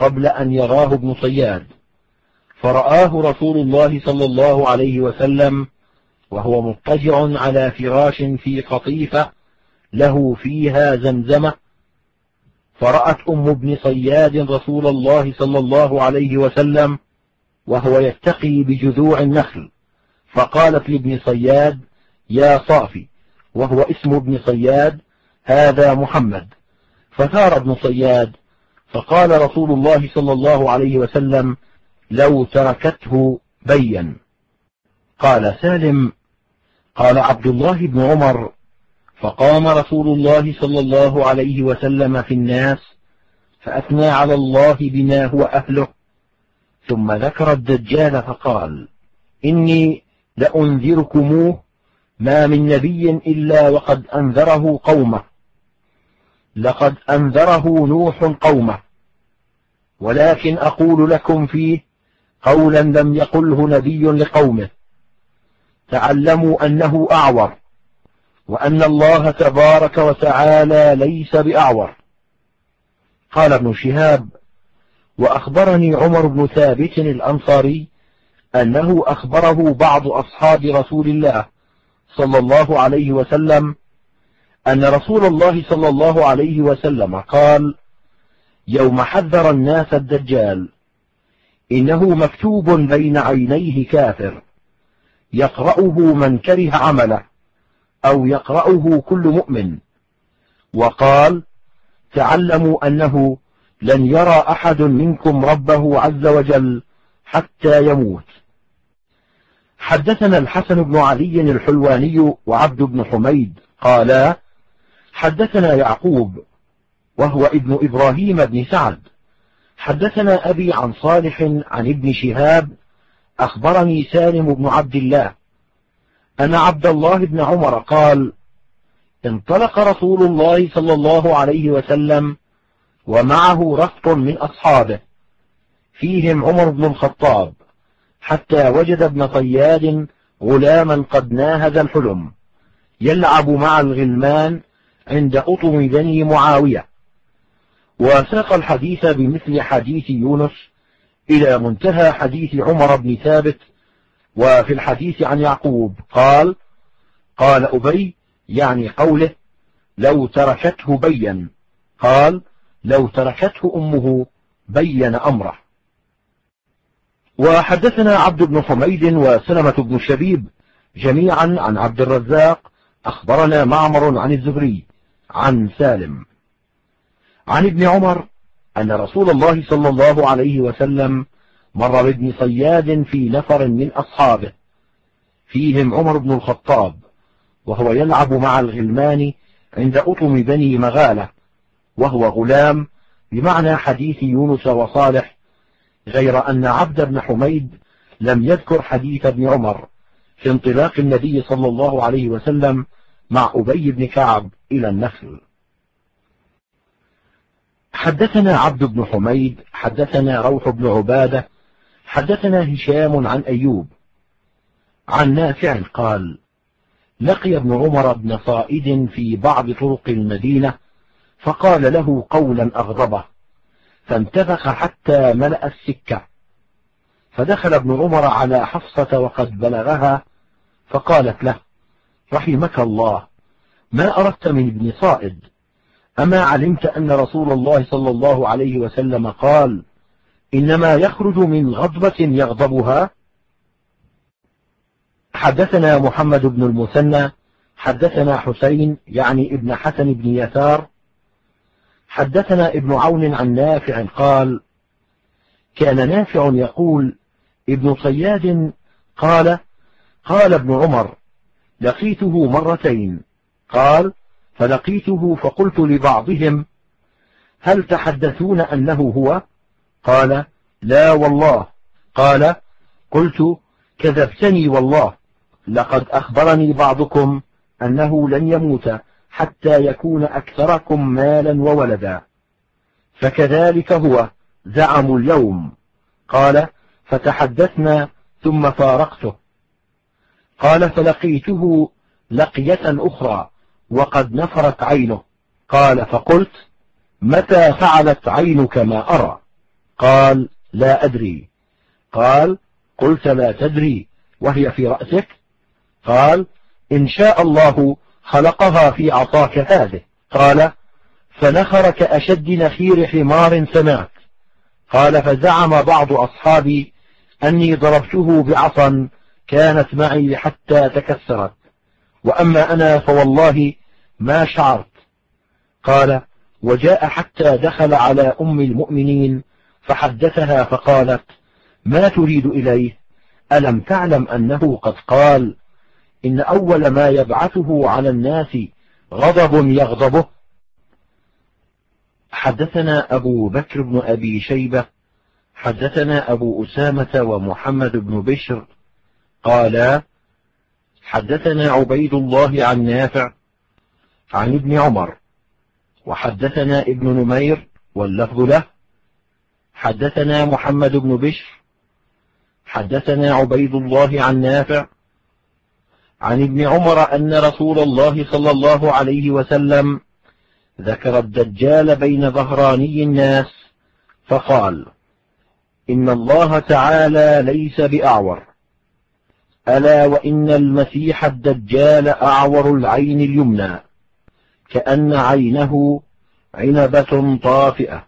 قبل أن يراه ابن صياد، فرآه رسول الله صلى الله عليه وسلم وهو مضطجع على فراش في قطيفة له فيها زمزمة، فرأت أم ابن صياد رسول الله صلى الله عليه وسلم وهو يتقي بجذوع النخل، فقالت لابن صياد: يا صافي، وهو اسم ابن صياد: هذا محمد. فثار ابن صياد، فقال رسول الله صلى الله عليه وسلم: لو تركته بين. قال سالم: قال عبد الله بن عمر: فقام رسول الله صلى الله عليه وسلم في الناس فأثنى على الله بما هو أهله، ثم ذكر الدجال فقال: إني لأنذركموه، ما من نبي إلا وقد أنذره قومه، لقد أنذره نوح قومه، ولكن أقول لكم فيه قولا لم يقله نبي لقومه: تعلموا أنه أعور، وأن الله تبارك وتعالى ليس بأعور. قال ابن شهاب: وأخبرني عمر بن ثابت الأنصاري أنه أخبره بعض أصحاب رسول الله صلى الله عليه وسلم أن رسول الله صلى الله عليه وسلم قال: يوم حذر الناس الدجال: إنه مكتوب بين عينيه كافر، يقرأه من كره عمله أو يقرأه كل مؤمن. وقال: تعلموا أنه لن يرى أحد منكم ربه عز وجل حتى يموت. حدثنا الحسن بن علي الحلواني وعبد بن حميد قالا: حدثنا يعقوب وهو ابن إبراهيم بن سعد حدثنا أبي عن صالح عن ابن شهاب أخبرني سالم بن عبد الله أن عبد الله بن عمر قال: انطلق رسول الله صلى الله عليه وسلم ومعه رهط من أصحابه فيهم عمر بن الخطاب، حتى وجد ابن صياد غلاما قد ناهز الحلم يلعب مع الغلمان عند أطم بني معاوية، وساق الحديث بمثل حديث يونس إلى منتهى حديث عمر بن ثابت. وفي الحديث عن يعقوب قال أبي، يعني قوله: لو تركته بين، قال: لو تركته أمه بين أمره. وحدثنا عبد بن حميد وسلمة بن شبيب جميعا عن عبد الرزاق أخبرنا معمر عن الزهري عن سالم عن ابن عمر أن رسول الله صلى الله عليه وسلم مر بابن صياد في نفر من أصحابه فيهم عمر بن الخطاب وهو يلعب مع الغلمان عند أطم بني مغالة، وهو غلام بمعنى حديث يونس وصالح، غير أن عبد بن حميد لم يذكر حديث ابن عمر في انطلاق النبي صلى الله عليه وسلم مع أبي بن كعب إلى النخل. حدثنا عبد بن حميد حدثنا روح بن عبادة حدثنا هشام عن أيوب عن نافع قال: لقي ابن عمر بن صائد في بعض طرق المدينة فقال له قولا أغضبه، فانتفخ حتى ملأ السكة، فدخل ابن عمر على حفصة وقد بلغها فقالت له: رحمك الله، ما أردت من ابن صائد؟ أما علمت أن رسول الله صلى الله عليه وسلم قال: إنما يخرج من غضبة يغضبها؟ حدثنا محمد بن المثنى حدثنا حسين يعني ابن حسن بن يسار حدثنا ابن عون عن نافع قال: كان نافع يقول: ابن صياد قال ابن عمر: لقيته مرتين. قال: فلقيته فقلت لبعضهم: هل تحدثون أنه هو؟ قال: لا والله. قال: قلت: كذبتني والله، لقد أخبرني بعضكم أنه لن يموت حتى يكون أكثركم مالا وولدا، فكذلك هو زعموا اليوم. قال: فتحدثنا ثم فارقته. قال: فلقيته لقية أخرى وقد نفرت عينه. قال: فقلت: متى فعلت عينك ما أرى؟ قال: لا أدري. قال: قلت لا تدري وهي في رأسك؟ قال: إن شاء الله خلقها في عصاك هذه. قال: فنخر كأشد نخير حمار سمعت. قال: فزعم بعض أصحابي أني ضربته بعصا كانت معي حتى تكسرت، وأما أنا فوالله ما شعرت. قال: وجاء حتى دخل على أم المؤمنين فحدثها فقالت: ما تريد إليه؟ ألم تعلم أنه قد قال: إن أول ما يبعثه على الناس غضب يغضبه؟ حدثنا أبو بكر بن أبي شيبة حدثنا أبو أسامة ومحمد بن بشر قالا: حدثنا عبيد الله عن نافع عن ابن عمر، وحدثنا ابن نمير واللفظ له. حدثنا محمد بن بشر حدثنا عبيد الله عن نافع عن ابن عمر أن رسول الله صلى الله عليه وسلم ذكر الدجال بين ظهراني الناس فقال: إن الله تعالى ليس بأعور، ألا وإن المسيح الدجال أعور العين اليمنى كأن عينه عنبة طافئة.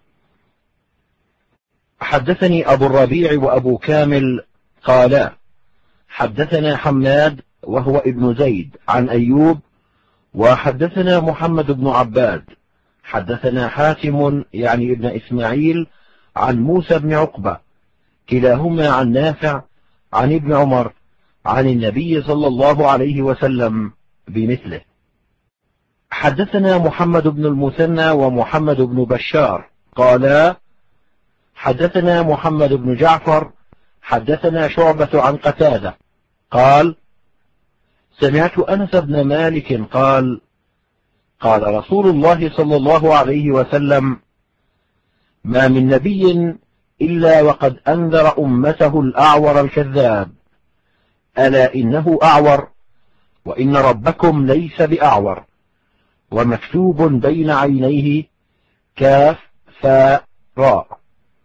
حدثني أبو الربيع وأبو كامل قالا: حدثنا حماد وهو ابن زيد عن أيوب، وحدثنا محمد بن عباد حدثنا حاتم يعني ابن إسماعيل عن موسى بن عقبة كلاهما عن نافع عن ابن عمر عن النبي صلى الله عليه وسلم بمثله. حدثنا محمد بن المثنى ومحمد بن بشار قالا: حدثنا محمد بن جعفر حدثنا شعبة عن قتادة قال: سمعت أنس بن مالك قال: قال رسول الله صلى الله عليه وسلم: ما من نبي إلا وقد أنذر أمته الأعور الكذاب، ألا إنه أعور، وإن ربكم ليس بأعور، ومكتوب بين عينيه كاف فاء راء.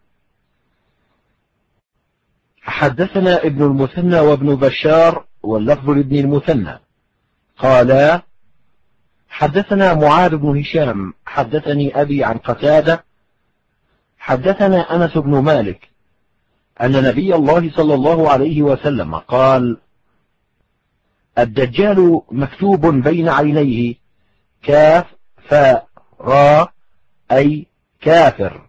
حدثنا ابن المثنى وابن بشار واللفظ لابن المثنى قالا: حدثنا معاذ بن هشام حدثني أبي عن قتادة حدثنا أنس بن مالك أن نبي الله صلى الله عليه وسلم قال: الدجال مكتوب بين عينيه كاف فاء راء، أي كافر.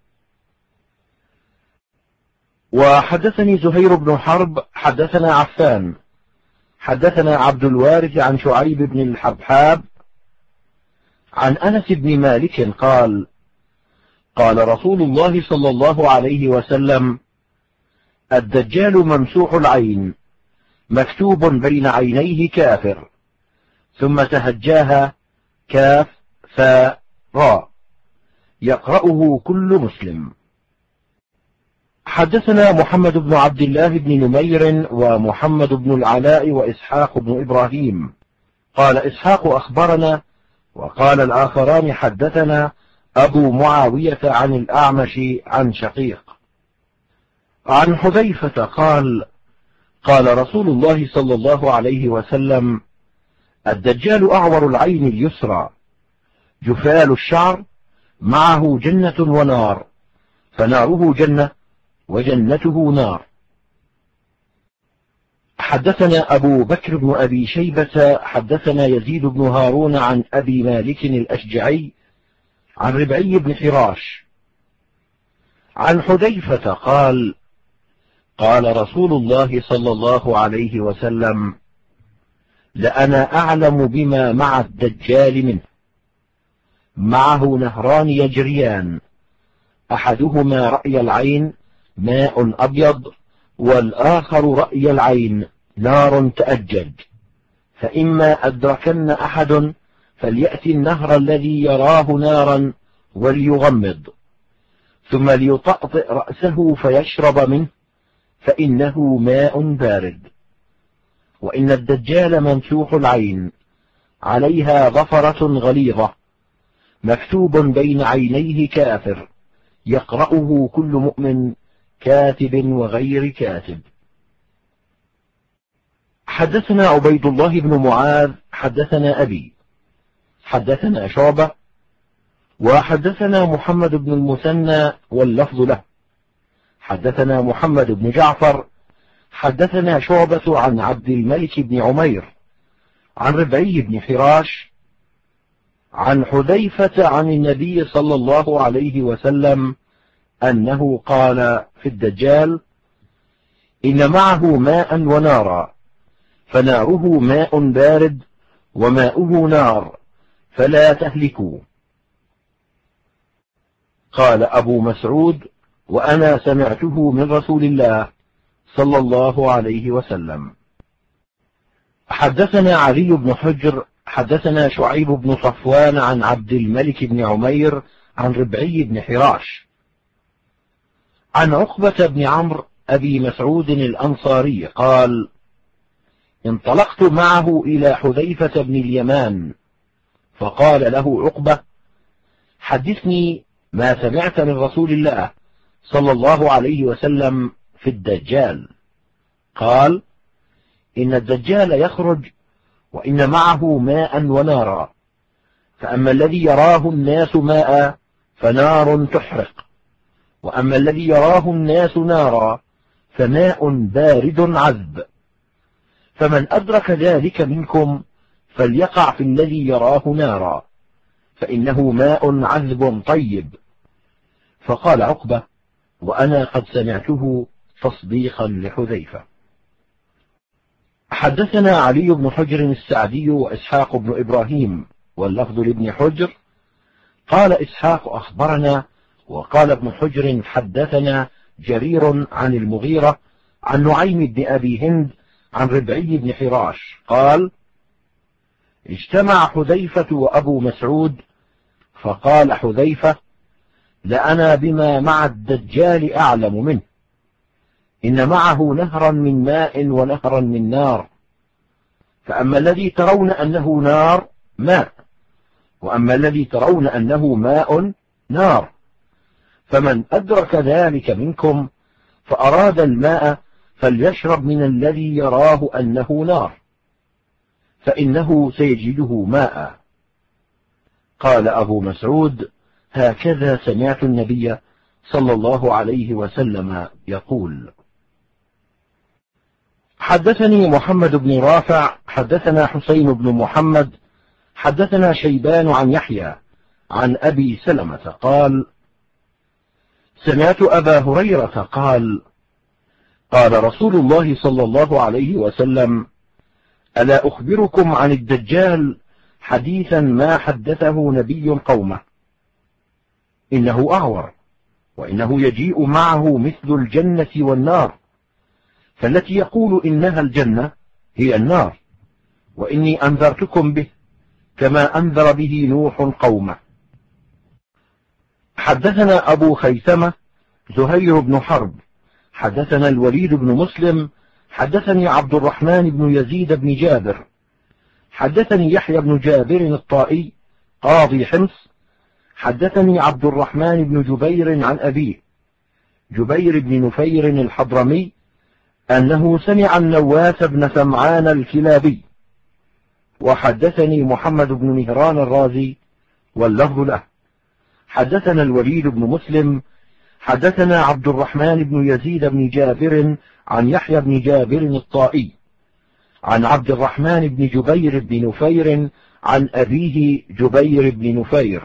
وحدثني زهير بن حرب حدثنا عفان حدثنا عبد الوارث عن شعيب بن الحبحاب عن أنس بن مالك قال: قال رسول الله صلى الله عليه وسلم: الدجال ممسوح العين مكتوب بين عينيه كافر، ثم تهجاها كاف فاء راء، يقرأه كل مسلم. حدثنا محمد بن عبد الله بن نمير ومحمد بن العلاء وإسحاق بن إبراهيم قال إسحاق أخبرنا، وقال الآخران حدثنا أبو معاوية عن الأعمش عن شقيق عن حذيفة قال: قال رسول الله صلى الله عليه وسلم: الدجال أعور العين اليسرى جفال الشعر، معه جنة ونار، فناره جنة وجنته نار. حدثنا أبو بكر بن أبي شيبة حدثنا يزيد بن هارون عن أبي مالك الأشجعي عن ربعي بن حراش عن حذيفة قال: قال رسول الله صلى الله عليه وسلم: لأنا أعلم بما مع الدجال منه، معه نهران يجريان، أحدهما رأي العين ماء أبيض، والآخر رأي العين نار تأجج، فإما أدركن أحد فليأتي النهر الذي يراه نارا وليغمض، ثم ليطأطئ رأسه فيشرب منه، فإنه ماء بارد. وإن الدجال ممسوح العين عليها ظفرة غليظة، مكتوب بين عينيه كافر، يقرأه كل مؤمن كاتب وغير كاتب. حدثنا عبيد الله بن معاذ حدثنا أبي حدثنا شعبة وحدثنا محمد بن المثنى واللفظ له حدثنا محمد بن جعفر حدثنا شعبة عن عبد الملك بن عمير عن ربعي بن حراش عن حذيفة عن النبي صلى الله عليه وسلم أنه قال في الدجال: إن معه ماء ونارا، فناره ماء بارد وماؤه نار، فلا تهلكوا. قال أبو مسعود: وأنا سمعته من رسول الله صلى الله عليه وسلم. حدثنا علي بن حجر حدثنا شعيب بن صفوان عن عبد الملك بن عمير عن ربعي بن حراش عن عقبة بن عمرو أبي مسعود الأنصاري قال: انطلقت معه إلى حذيفة بن اليمان، فقال له عقبة: حدثني ما سمعت من رسول الله صلى الله عليه وسلم في الدجال. قال: إن الدجال يخرج وإن معه ماء ونارا، فأما الذي يراه الناس ماء فنار تحرق، وأما الذي يراه الناس نارا فماء بارد عذب، فمن أدرك ذلك منكم فليقع في الذي يراه نارا، فإنه ماء عذب طيب. فقال عقبة: وأنا قد سمعته تصديقا لحذيفة. حدثنا علي بن حجر السعدي وإسحاق بن إبراهيم واللفظ لابن حجر قال إسحاق: أخبرنا، وقال ابن حجر: حدثنا جرير عن المغيرة عن نعيم بن أبي هند عن ربعي بن حراش قال: اجتمع حذيفة وأبو مسعود، فقال حذيفة: لأنا بما مع الدجال أعلم منه، إن معه نهرا من ماء ونهرا من نار، فأما الذي ترون أنه نار ماء، وأما الذي ترون أنه ماء نار، فمن أدرك ذلك منكم فأراد الماء فليشرب من الذي يراه أنه نار، فإنه سيجده ماء. قال أبو مسعود: هكذا سمعت النبي صلى الله عليه وسلم يقول. حدثني محمد بن رافع حدثنا حسين بن محمد حدثنا شيبان عن يحيى عن أبي سلمة قال: سمعت أبا هريرة قال: قال رسول الله صلى الله عليه وسلم: ألا أخبركم عن الدجال حديثا ما حدثه نبي قومه؟ إنه أعور، وإنه يجيء معه مثل الجنة والنار، فالتي يقول إنها الجنة هي النار، وإني أنذرتكم به كما أنذر به نوح قومه. حدثنا أبو خيثمة زهير بن حرب حدثنا الوليد بن مسلم حدثني عبد الرحمن بن يزيد بن جابر حدثني يحيى بن جابر الطائي قاضي حمص حدثني عبد الرحمن بن جبير عن أبيه جبير بن نفير الحضرمي أنه سمع النواس بن سمعان الكلابي. وحدثني محمد بن مهران الرازي واللفظ له. حدثنا الوليد بن مسلم حدثنا عبد الرحمن بن يزيد بن جابر عن يحيى بن جابر الطائي عن عبد الرحمن بن جبير بن نفير عن أبيه جبير بن نفير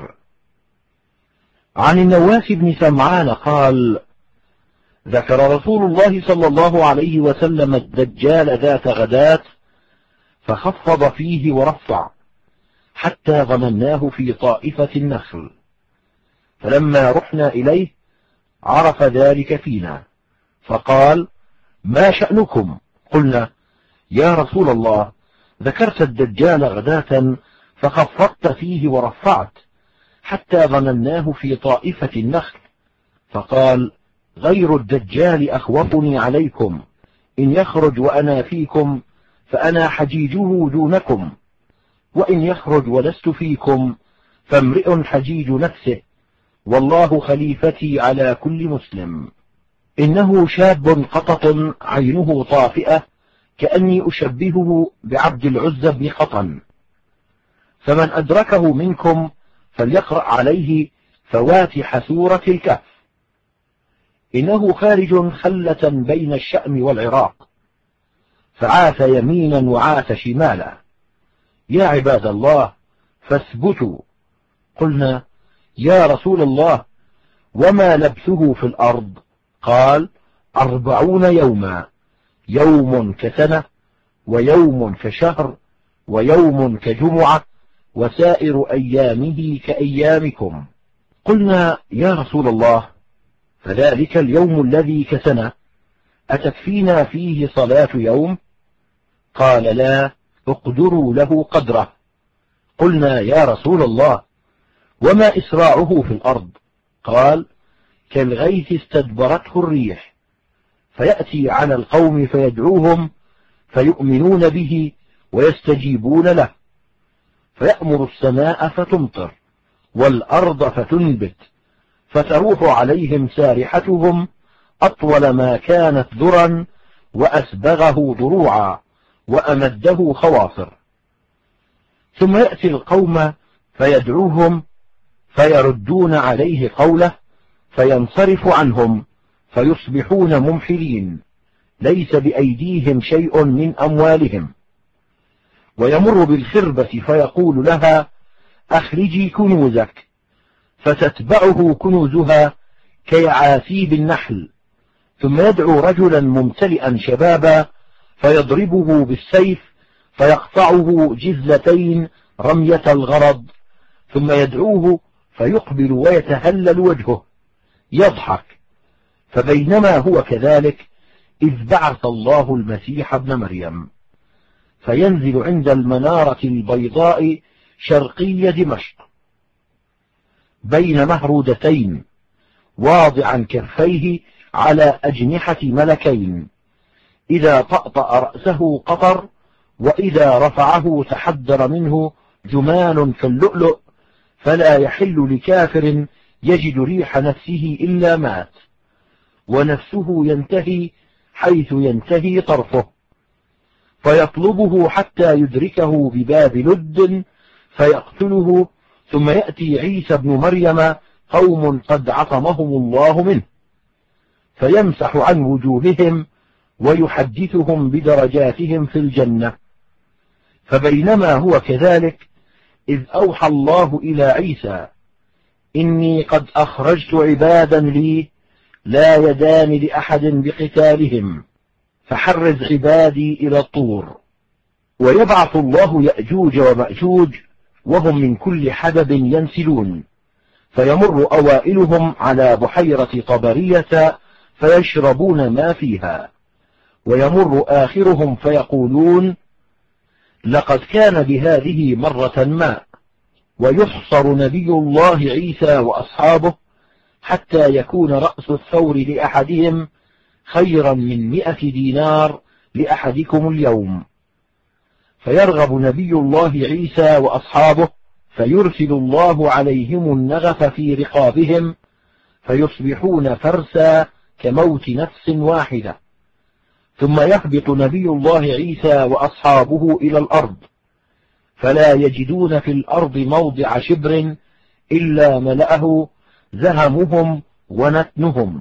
عن النواس بن سمعان قال: ذكر رسول الله صلى الله عليه وسلم الدجال ذات غداة، فخفض فيه ورفع حتى ظنناه في طائفة النخل، فلما رحنا إليه عرف ذلك فينا، فقال: ما شأنكم؟ قلنا: يا رسول الله، ذكرت الدجال غداة فخفضت فيه ورفعت حتى ظنناه في طائفة النخل. فقال: غير الدجال أخوفني عليكم، إن يخرج وأنا فيكم فأنا حجيجه دونكم، وإن يخرج ولست فيكم فامرئ حجيج نفسه، والله خليفتي على كل مسلم. إنه شاب قطط عينه طافئة كأني أشبهه بعبد العزى بن قطن، فمن أدركه منكم فليقرأ عليه فواتح سورة الكهف. إنه خارج خلة بين الشأم والعراق، فعاث يمينا وعاث شمالا. يا عباد الله فاثبتوا. قلنا يا رسول الله وما لبثه في الأرض؟ قال 40 يوما، يوم كسنة ويوم كشهر ويوم كجمعة وسائر أيامه كأيامكم. قلنا يا رسول الله فذلك اليوم الذي كسنة أتكفينا فيه صلاة يوم؟ قال لا، اقدروا له قدره. قلنا يا رسول الله وما إسراعه في الأرض؟ قال كالغيث استدبرته الريح، فيأتي على القوم فيدعوهم فيؤمنون به ويستجيبون له، فيأمر السماء فتمطر والأرض فتنبت، فتروح عليهم سارحتهم أطول ما كانت ذرا وأسبغه ضروعا وأمده خواصر. ثم يأتي القوم فيدعوهم فيردون عليه قوله فينصرف عنهم فيصبحون ممحلين، ليس بأيديهم شيء من أموالهم. ويمر بالخربة فيقول لها أخرجي كنوزك، فتتبعه كنوزها كيعاسيب النحل. ثم يدعو رجلا ممتلئا شبابا فيضربه بالسيف فيقطعه جزلتين رمية الغرض، ثم يدعوه فيقبل ويتهلل وجهه يضحك. فبينما هو كذلك إذ بعث الله المسيح ابن مريم، فينزل عند المنارة البيضاء شرقي دمشق بين مهرودتين، واضعا كفيه على أجنحة ملكين، إذا طأطأ رأسه قطر، وإذا رفعه تحدر منه جمان كاللؤلؤ، فلا يحل لكافر يجد ريح نفسه إلا مات، ونفسه ينتهي حيث ينتهي طرفه، فيطلبه حتى يدركه بباب لد فيقتله. ثم يأتي عيسى بن مريم قوم قد عصمهم الله منه، فيمسح عن وجوههم ويحدثهم بدرجاتهم في الجنة. فبينما هو كذلك إذ أوحى الله إلى عيسى إني قد أخرجت عبادا لي لا يدان لأحد بقتالهم، فحرز عبادي إلى الطور. ويبعث الله يأجوج ومأجوج وهم من كل حدب ينسلون، فيمر أوائلهم على بحيرة طبرية فيشربون ما فيها، ويمر آخرهم فيقولون لقد كان بهذه مرة ما. ويحصر نبي الله عيسى وأصحابه حتى يكون رأس الثور لأحدهم خيرا من 100 دينار لأحدكم اليوم. فيرغب نبي الله عيسى وأصحابه فيرسل الله عليهم النغف في رقابهم، فيصبحون فرسا كموت نفس واحدة. ثم يهبط نبي الله عيسى وأصحابه إلى الأرض، فلا يجدون في الأرض موضع شبر إلا ملأه زهمهم ونتنهم.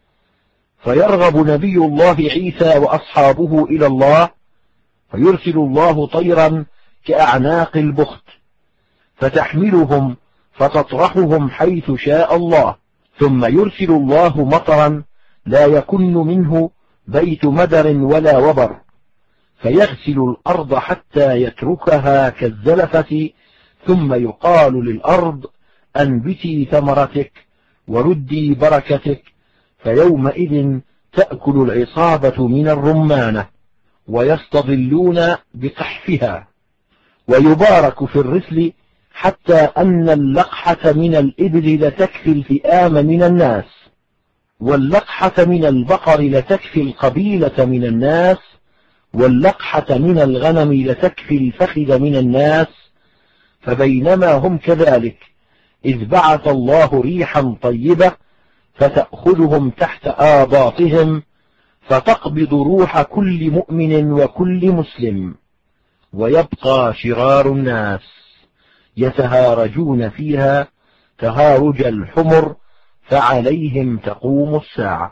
فيرغب نبي الله عيسى وأصحابه إلى الله، فيرسل الله طيرا كأعناق البخت فتحملهم فتطرحهم حيث شاء الله. ثم يرسل الله مطرا لا يكن منه بيت مدر ولا وبر، فيغسل الأرض حتى يتركها كالزلفة، ثم يقال للأرض أنبتي ثمرتك وردي بركتك، فيومئذ تأكل العصابة من الرمانة ويستظلون بقحفها. ويبارك في الرسل حتى أن اللقحة من الإبل لتكفي الفئام من الناس، واللقحة من البقر لتكفي القبيلة من الناس، واللقحة من الغنم لتكفي الفخذ من الناس. فبينما هم كذلك إذ بعث الله ريحا طيبة فتأخذهم تحت آباطهم فتقبض روح كل مؤمن وكل مسلم، ويبقى شرار الناس يتهارجون فيها تهارج الحمر، فعليهم تقوم الساعة.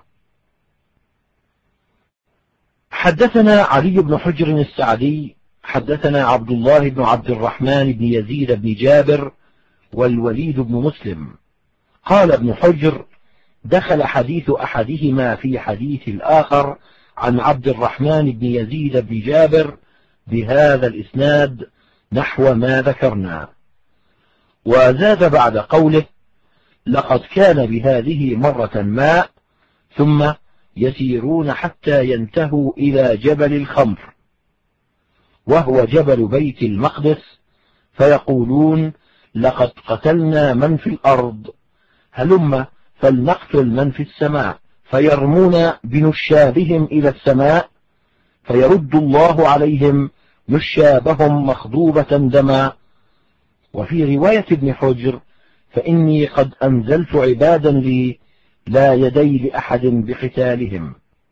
حدثنا علي بن حجر السعدي حدثنا عبد الله بن عبد الرحمن بن يزيد بن جابر والوليد بن مسلم قال ابن حجر: دخل حديث أحدهما في حديث الآخر عن عبد الرحمن بن يزيد بن جابر بهذا الإسناد نحو ما ذكرنا، وزاد بعد قوله: لقد كان بهذه مرة ماء ثم يسيرون حتى ينتهوا إلى جبل الخمر وهو جبل بيت المقدس، فيقولون: لقد قتلنا من في الأرض، هلم فلنقتل من في السماء، فيرمون بنشابهم إلى السماء، فيرد الله عليهم نشابهم مخضوبة دما. وفي رواية ابن حجر: فإني قد أنزلت عبادا لي لا يدي لأحد بقتالهم.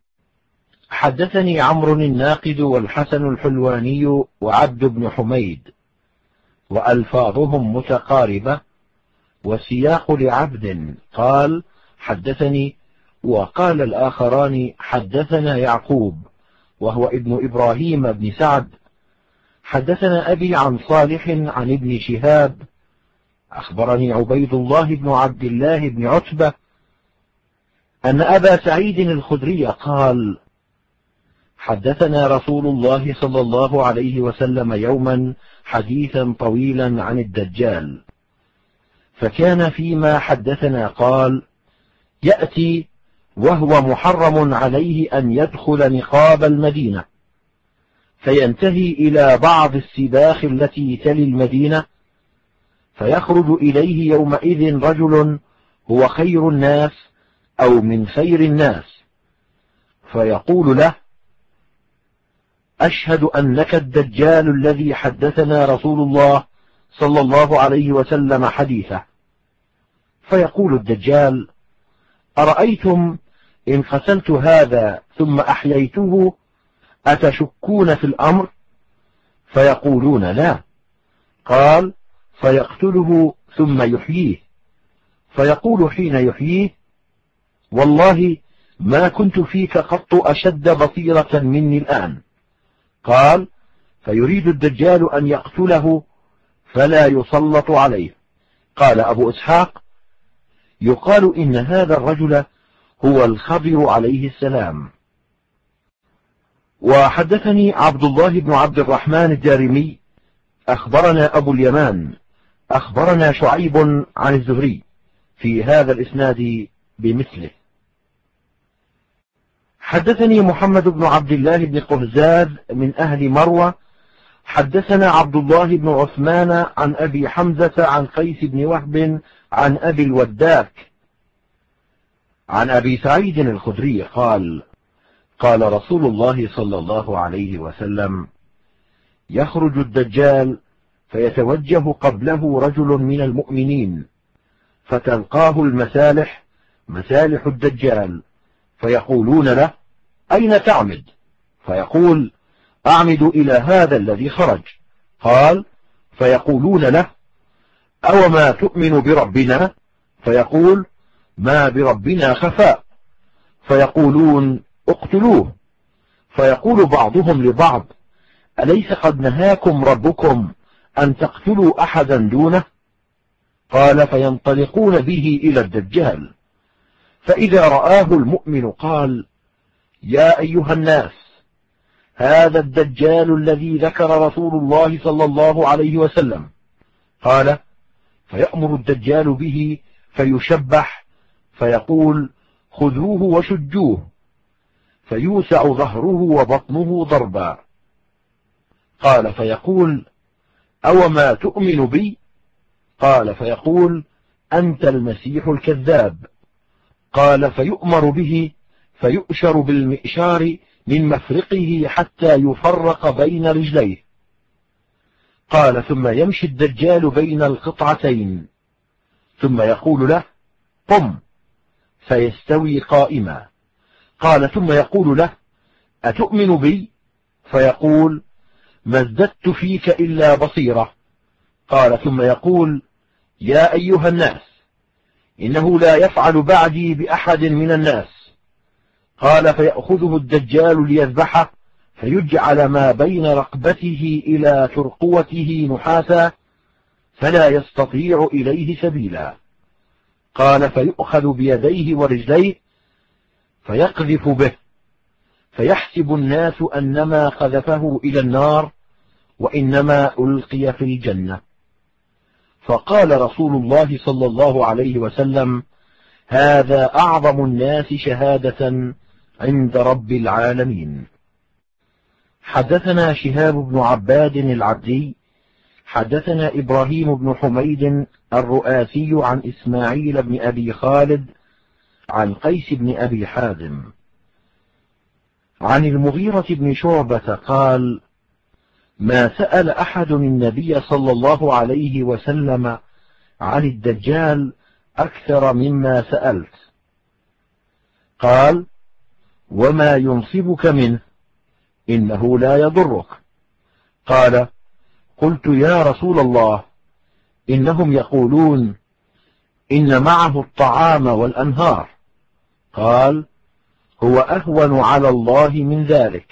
حدثني عمرو الناقد والحسن الحلواني وعبد بن حميد، وألفاظهم متقاربة، والسياق لعبد قال: حدثني، وقال الآخران: حدثنا يعقوب وهو ابن إبراهيم بن سعد، حدثنا أبي عن صالح عن ابن شهاب، أخبرني عبيد الله بن عبد الله بن عتبة أن أبا سعيد الخدري قال: حدثنا رسول الله صلى الله عليه وسلم يوما حديثا طويلا عن الدجال، فكان فيما حدثنا قال: يأتي وهو محرم عليه أن يدخل نقاب المدينة، فينتهي إلى بعض السباخ التي تلي المدينة، فيخرج إليه يومئذ رجل هو خير الناس أو من خير الناس، فيقول له: أشهد أنك الدجال الذي حدثنا رسول الله صلى الله عليه وسلم حديثه. فيقول الدجال: أرأيتم إن قتلت هذا ثم أحييته أتشكون في الأمر؟ فيقولون: لا. قال: فيقتله ثم يحييه، فيقول حين يحييه: والله ما كنت فيك قط أشد بصيرة مني الآن. قال: فيريد الدجال أن يقتله فلا يسلط عليه. قال أبو إسحاق: يقال إن هذا الرجل هو الخضر عليه السلام. وحدثني عبد الله بن عبد الرحمن الدارمي أخبرنا أبو اليمان أخبرنا شعيب عن الزهري في هذا الإسناد بمثله. حدثني محمد بن عبد الله بن قهزاد من أهل مروة حدثنا عبد الله بن عثمان عن أبي حمزة عن قيس بن وهب عن أبي الوداك عن أبي سعيد الخدري قال: قال رسول الله صلى الله عليه وسلم: يخرج الدجال فيتوجه قبله رجل من المؤمنين، فتلقاه المسالح مسالح الدجال، فيقولون له: أين تعمد؟ فيقول: أعمد إلى هذا الذي خرج. قال: فيقولون له: أوما تؤمن بربنا؟ فيقول: ما بربنا خفاء. فيقولون: اقتلوه. فيقول بعضهم لبعض: أليس قد نهاكم ربكم أن تقتلوا أحدا دونه؟ قال: فينطلقون به إلى الدجال، فإذا رآه المؤمن قال: يا أيها الناس، هذا الدجال الذي ذكر رسول الله صلى الله عليه وسلم. قال: فيأمر الدجال به فيشبح، فيقول: خذوه وشجوه، فيوسع ظهره وبطنه ضربا. قال: فيقول: أوما تؤمن بي؟ قال: فيقول: أنت المسيح الكذاب. قال: فيؤمر به فيؤشر بالمئشار من مفرقه حتى يفرق بين رجليه. قال: ثم يمشي الدجال بين القطعتين، ثم يقول له قم، فيستوي قائما. قال ثم يقول له أتؤمن بي؟ فيقول ما ازددت فيك إلا بصيرة. قال ثم يقول يا أيها الناس، إنه لا يفعل بعدي بأحد من الناس. قال فيأخذه الدجال ليذبحه، فيجعل ما بين رقبته إلى ترقوته نحاسا، فلا يستطيع إليه سبيلا. قال فيؤخذ بيديه ورجليه فيقذف به، فيحسب الناس أنما قذفه إلى النار وإنما ألقي في الجنة. فقال رسول الله صلى الله عليه وسلم هذا أعظم الناس شهادة عند رب العالمين. حدثنا شهاب بن عباد العبدي حدثنا إبراهيم بن حميد الرؤاسي عن إسماعيل بن أبي خالد عن قيس بن أبي حازم عن المغيرة بن شعبة قال ما سأل أحد النبي صلى الله عليه وسلم عن الدجال أكثر مما سألت. قال وما ينصبك منه؟ إنه لا يضرك. قال قلت يا رسول الله إنهم يقولون إن معه الطعام والأنهار. قال هو أهون على الله من ذلك.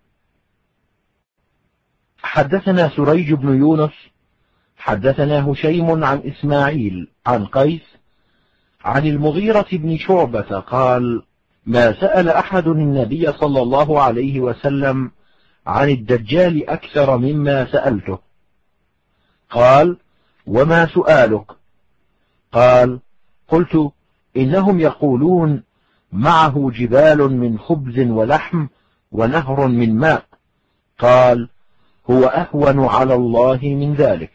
حدثنا سريج بن يونس حدثنا هشيم عن إسماعيل عن قيس عن المغيرة بن شعبة قال ما سأل أحد النبي صلى الله عليه وسلم عن الدجال أكثر مما سألته. قال وما سؤالك؟ قال قلت إنهم يقولون معه جبال من خبز ولحم ونهر من ماء. قال هو أهون على الله من ذلك.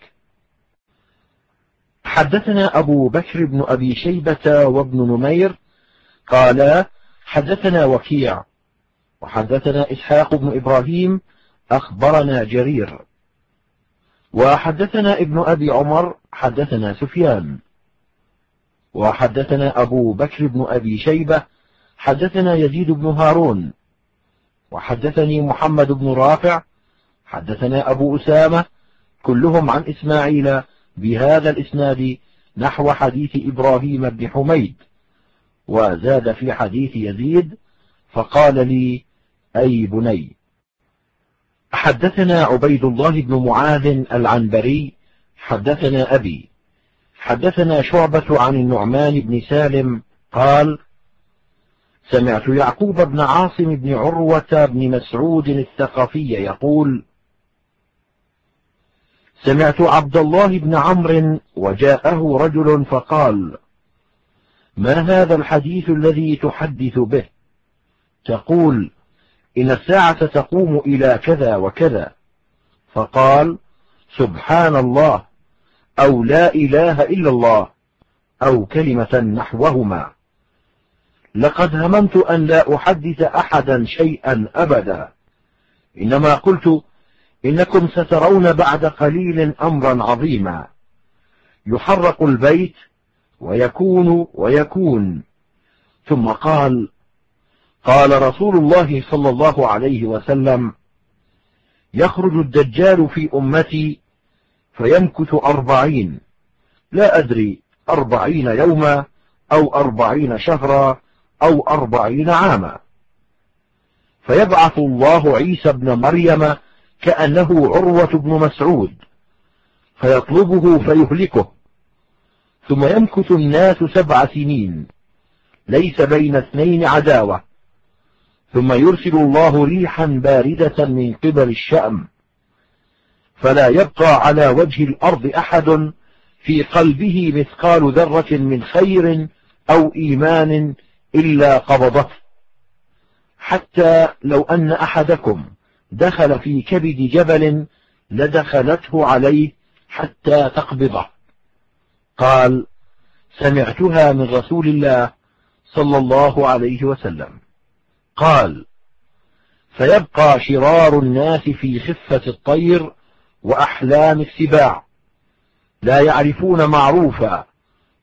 حدثنا أبو بكر بن أبي شيبة وابن نمير قالا حدثنا وكيع وحدثنا إسحاق بن إبراهيم أخبرنا جرير وحدثنا ابن أبي عمر حدثنا سفيان وحدثنا أبو بكر بن أبي شيبة حدثنا يزيد بن هارون وحدثني محمد بن رافع حدثنا أبو أسامة كلهم عن إسماعيل بهذا الإسناد نحو حديث إبراهيم بن حميد، وزاد في حديث يزيد فقال لي أي بني. حدثنا عبيد الله بن معاذ العنبري حدثنا أبي حدثنا شعبة عن النعمان بن سالم قال سمعت يعقوب بن عاصم بن عروة بن مسعود الثقفي يقول سمعت عبد الله بن عمرو وجاءه رجل فقال ما هذا الحديث الذي تحدث به؟ تقول إن الساعة تقوم إلى كذا وكذا. فقال سبحان الله أو لا إله إلا الله أو كلمة نحوهما. لقد هممت أن لا أحدث أحدا شيئا أبدا، إنما قلت إنكم سترون بعد قليل أمرا عظيما يحرق البيت ويكون. ثم قال رسول الله صلى الله عليه وسلم يخرج الدجال في أمتي فيمكث 40، لا أدري 40 يوما أو 40 شهرا أو 40 عاما، فيبعث الله عيسى ابن مريم كأنه عروة بن مسعود فيطلبه فيهلكه، ثم يمكث الناس 7 سنين ليس بين اثنين عداوة، ثم يرسل الله ريحا باردة من قبل الشأم، فلا يبقى على وجه الأرض أحد في قلبه مثقال ذرة من خير أو إيمان إلا قبضته، حتى لو أن أحدكم دخل في كبد جبل لدخلته عليه حتى تقبضه. قال سمعتها من رسول الله صلى الله عليه وسلم. قال فيبقى شرار الناس في خفة الطير وأحلام السباع، لا يعرفون معروفا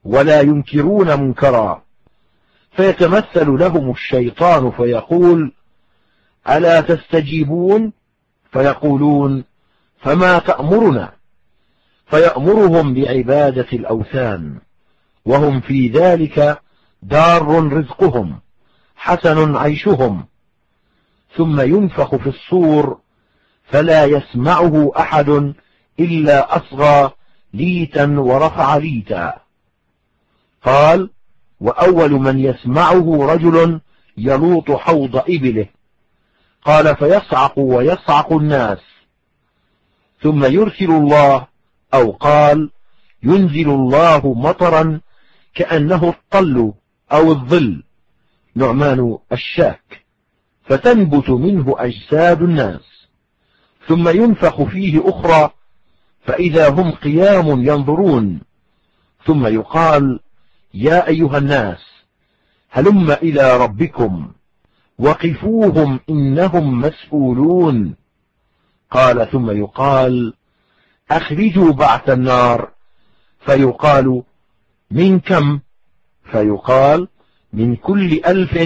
ولا ينكرون منكرا، فيتمثل لهم الشيطان فيقول: ألا تستجيبون؟ فيقولون: فما تأمرنا؟ فيأمرهم بعبادة الأوثان، وهم في ذلك دار رزقهم حسن عيشهم. ثم ينفخ في الصور فلا يسمعه أحد إلا أصغى ليتا ورفع ليتا. قال: وأول من يسمعه رجل يلوط حوض إبله. قال: فيصعق ويصعق الناس، ثم يرسل الله، أو قال: ينزل الله مطرا كأنه الطل أو الظل، نعمان الشاك، فتنبت منه أجساد الناس. ثم ينفخ فيه أخرى فإذا هم قيام ينظرون، ثم يقال: يا أيها الناس هلم إلى ربكم وقفوهم إنهم مسؤولون. قال: ثم يقال: أخرجوا بعث النار، فيقال: من كم؟ فيقال: من كل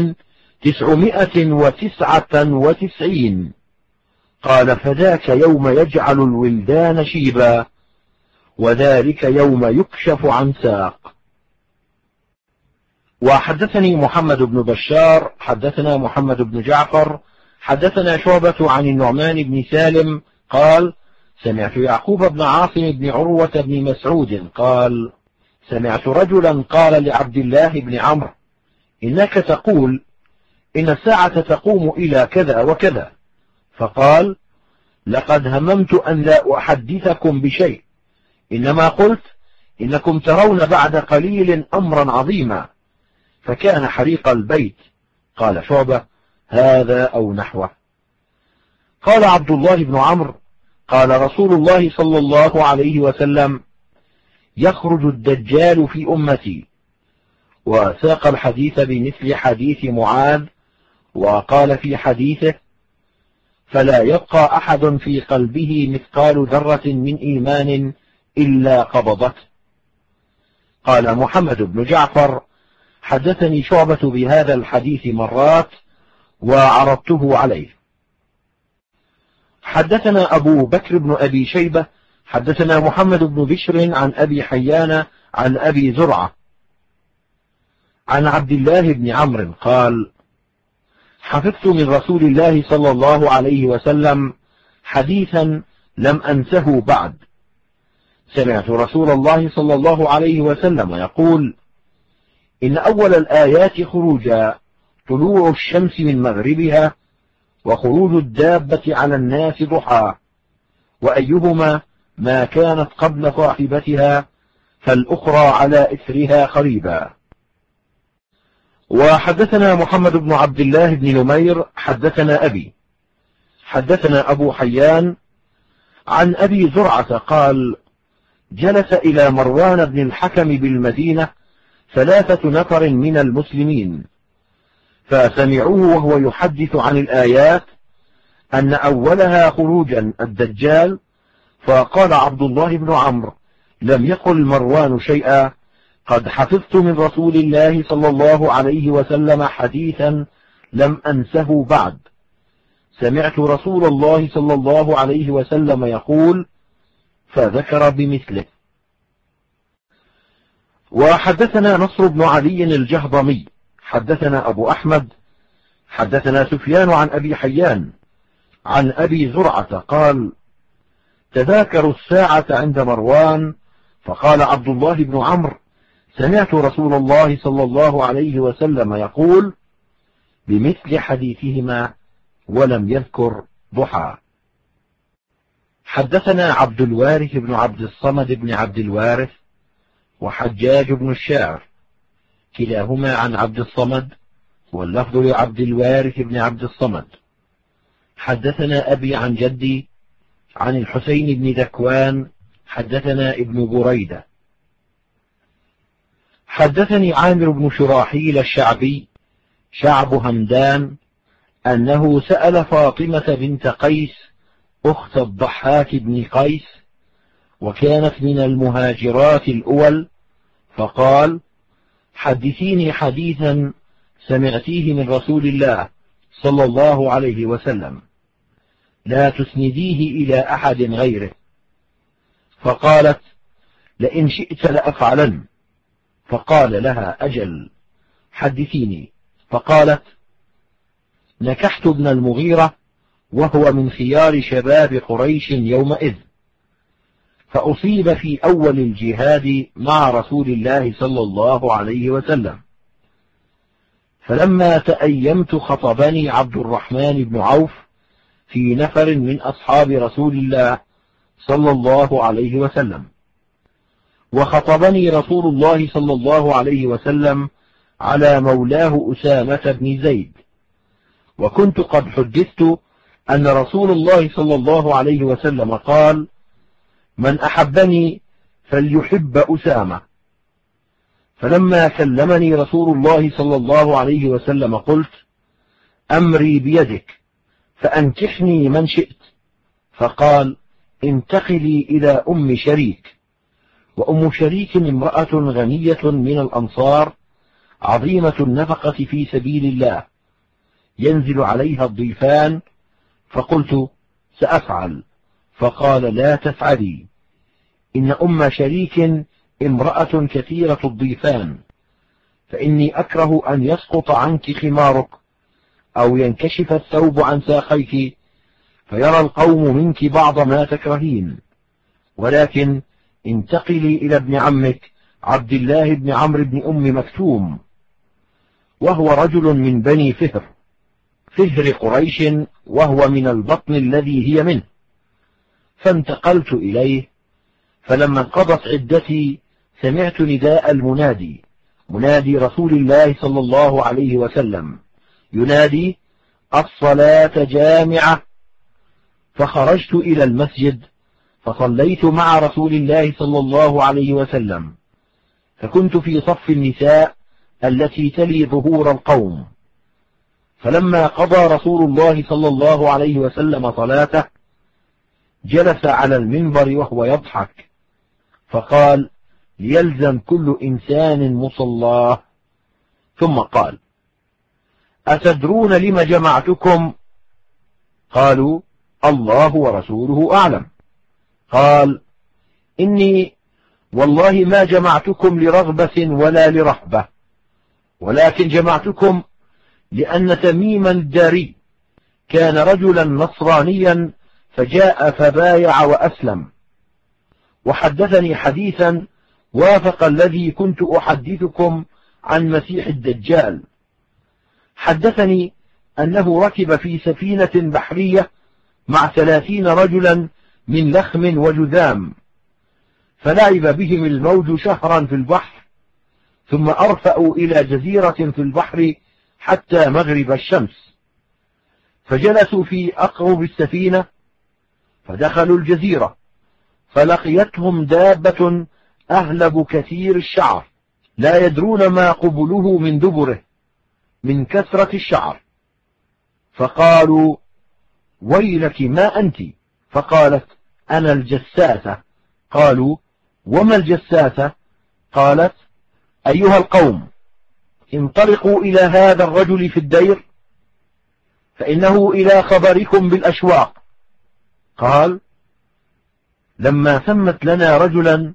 1999. قال: فذاك يوم يجعل الولدان شيبا، وذلك يوم يكشف عن ساق. وحدثني محمد بن بشار حدثنا محمد بن جعفر حدثنا شعبة عن النعمان بن سالم قال: سمعت يعقوب بن عاصم بن عروة بن مسعود قال: سمعت رجلا قال لعبد الله بن عمرو: إنك تقول إن الساعة تقوم إلى كذا وكذا. فقال: لقد هممت أن لا أحدثكم بشيء، إنما قلت إنكم ترون بعد قليل أمرا عظيما، فكان حريق البيت. قال شعبة: هذا أو نحوه. قال عبد الله بن عمرو: قال رسول الله صلى الله عليه وسلم: يخرج الدجال في أمتي. وساق الحديث بمثل حديث معاذ، وقال في حديثه: فلا يبقى أحد في قلبه مثقال ذرة من إيمان إلا قبضته. قال محمد بن جعفر: حدثني شعبة بهذا الحديث مرات وعرضته عليه. حدثنا أبو بكر بن أبي شيبة حدثنا محمد بن بشر عن أبي حيان عن أبي زرعة عن عبد الله بن عمرو قال: حفظت من رسول الله صلى الله عليه وسلم حديثا لم أنسه بعد. سمعت رسول الله صلى الله عليه وسلم يقول: إن أول الآيات خروجا طلوع الشمس من مغربها، وخروج الدابة على الناس ضحى، وأيهما ما كانت قبل صاحبتها فالأخرى على إثرها قريبا. وحدثنا محمد بن عبد الله بن نمير حدثنا أبي حدثنا أبو حيان عن أبي زرعة قال: جلس إلى مروان بن الحكم بالمدينة 3 نفر من المسلمين، فسمعوه وهو يحدث عن الآيات أن أولها خروجا الدجال، فقال عبد الله بن عمرو: لم يقل مروان شيئا، قد حفظت من رسول الله صلى الله عليه وسلم حديثا لم أنسه بعد. سمعت رسول الله صلى الله عليه وسلم يقول، فذكر بمثله. وحدثنا نصر بن علي الجهضمي حدثنا أبو أحمد حدثنا سفيان عن أبي حيان عن أبي زرعة قال: تذاكروا الساعة عند مروان، فقال عبد الله بن عمرو: سمعت رسول الله صلى الله عليه وسلم يقول بمثل حديثهما، ولم يذكر ضحى. حدثنا عبد الوارث بن عبد الصمد بن عبد الوارث وحجاج بن الشاعر كلاهما عن عبد الصمد، واللفظ لعبد الوارث بن عبد الصمد. حدثنا أبي عن جدي عن الحسين بن ذكوان حدثنا ابن بريدة. حدثني عامر بن شراحيل الشعبي شعب همدان أنه سأل فاطمة بنت قيس أخت الضحاك بن قيس، وكانت من المهاجرات الأول، فقال: حدثيني حديثا سمعتيه من رسول الله صلى الله عليه وسلم، لا تسنديه إلى أحد غيره. فقالت: لئن شئت لأفعلن. فقال لها: أجل، حدثيني. فقالت: نكحت ابن المغيرة وهو من خيار شباب قريش يومئذ، فأصيب في أول الجهاد مع رسول الله صلى الله عليه وسلم، فلما تأيمت خطبني عبد الرحمن بن عوف في نفر من أصحاب رسول الله صلى الله عليه وسلم، وخطبني رسول الله صلى الله عليه وسلم على مولاه أسامة بن زيد، وكنت قد حدثت أن رسول الله صلى الله عليه وسلم قال: من أحبني فليحب أسامة. فلما كلمني رسول الله صلى الله عليه وسلم قلت: أمري بيدك، فأنكحني من شئت. فقال: انتقلي إلى أم شريك. وأم شريك امرأة غنية من الأنصار عظيمة النفقة في سبيل الله، ينزل عليها الضيفان. فقلت: سأفعل. فقال: لا تفعلي، إن أم شريك امرأة كثيرة الضيفان، فإني أكره أن يسقط عنك خمارك أو ينكشف الثوب عن ساقيك فيرى القوم منك بعض ما تكرهين، ولكن انتقلي إلى ابن عمك عبد الله بن عمرو بن أم مكتوم، وهو رجل من بني فهر قريش، وهو من البطن الذي هي منه. فانتقلت إليه، فلما انقضت عدتي سمعت نداء المنادي، منادي رسول الله صلى الله عليه وسلم، ينادي: الصلاة جامعة. فخرجت إلى المسجد فصليت مع رسول الله صلى الله عليه وسلم، فكنت في صف النساء التي تلي ظهور القوم. فلما قضى رسول الله صلى الله عليه وسلم صلاته جلس على المنبر وهو يضحك، فقال: ليلزم كل إنسان مصلاه. ثم قال: أتدرون لم جمعتكم؟ قالوا: الله ورسوله أعلم. قال: إني والله ما جمعتكم لرغبة ولا لرهبة، ولكن جمعتكم لأن تميما الداري كان رجلا نصرانيا فجاء فبايع وأسلم، وحدثني حديثا وافق الذي كنت أحدثكم عن مسيح الدجال. حدثني أنه ركب في سفينة بحرية مع 30 رجلا من لخم وجذام، فلعب بهم الموج شهرا في البحر، ثم أرفأوا إلى جزيرة في البحر حتى مغرب الشمس، فجلسوا في أقرب السفينة، فدخلوا الجزيرة، فلقيتهم دابة أهلب كثير الشعر، لا يدرون ما قبله من دبره من كثرة الشعر، فقالوا: ويلك ما أنت؟ فقالت: أنا الجساسة. قالوا: وما الجساسة؟ قالت: أيها القوم، انطلقوا إلى هذا الرجل في الدير، فإنه إلى خبركم بالأشواق. قال: لما ثمت لنا رجلا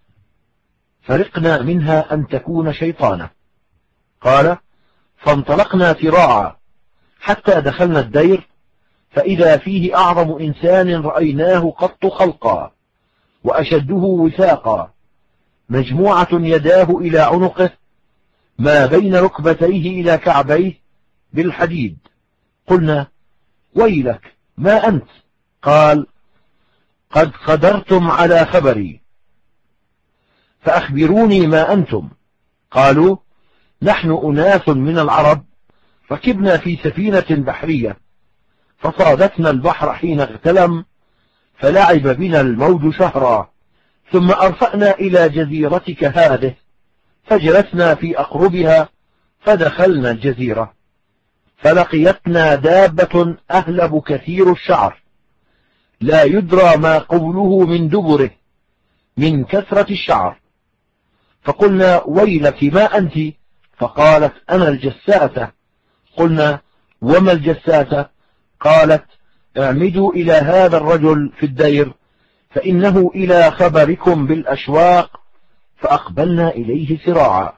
فرقنا منها أن تكون شيطانة. قال: فانطلقنا سراعا حتى دخلنا الدير، فإذا فيه أعظم إنسان رأيناه قط خلقا، وأشده وثاقا، مجموعة يداه إلى عنقه، ما بين ركبتيه إلى كعبيه بالحديد. قلنا: ويلك ما أنت؟ قال: قد قدرتم على خبري، فأخبروني ما أنتم. قالوا: نحن أناس من العرب ركبنا في سفينة بحرية، فصادتنا البحر حين اغتلم، فلعب بنا الموج شهرا، ثم أرفأنا إلى جزيرتك هذه، فجلسنا في أقربها، فدخلنا الجزيرة، فلقيتنا دابة أهلب كثير الشعر، لا يدرى ما قبله من دبره من كثرة الشعر، فقلنا ويلك ما أنت؟ فقالت أنا الجساسة. قلنا وما الجساسة؟ قالت اعمدوا إلى هذا الرجل في الدير فإنه إلى خبركم بالأشواق. فأقبلنا إليه سراعا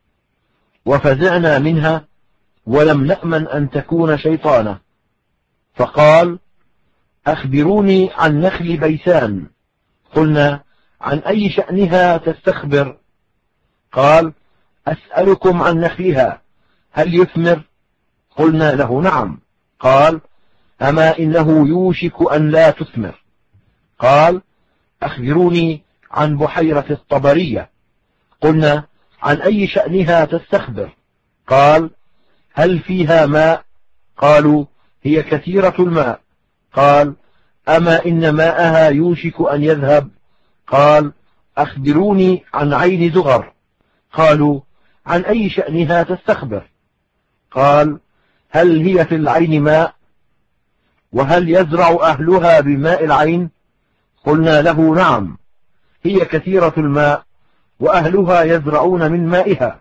وفزعنا منها ولم نأمن أن تكون شيطانة. فقال أخبروني عن نخل بيسان. قلنا عن أي شأنها تستخبر؟ قال أسألكم عن نخلها هل يثمر؟ قلنا له نعم. قال أما إنه يوشك أن لا تثمر. قال أخبروني عن بحيرة الطبرية. قلنا عن أي شأنها تستخبر؟ قال هل فيها ماء؟ قالوا هي كثيرة الماء. قال أما إن ماءها يوشك أن يذهب. قال أخبروني عن عين زغر. قالوا عن أي شأنها تستخبر؟ قال هل هي في العين ماء؟ وهل يزرع أهلها بماء العين؟ قلنا له نعم، هي كثيرة الماء وأهلها يزرعون من مائها.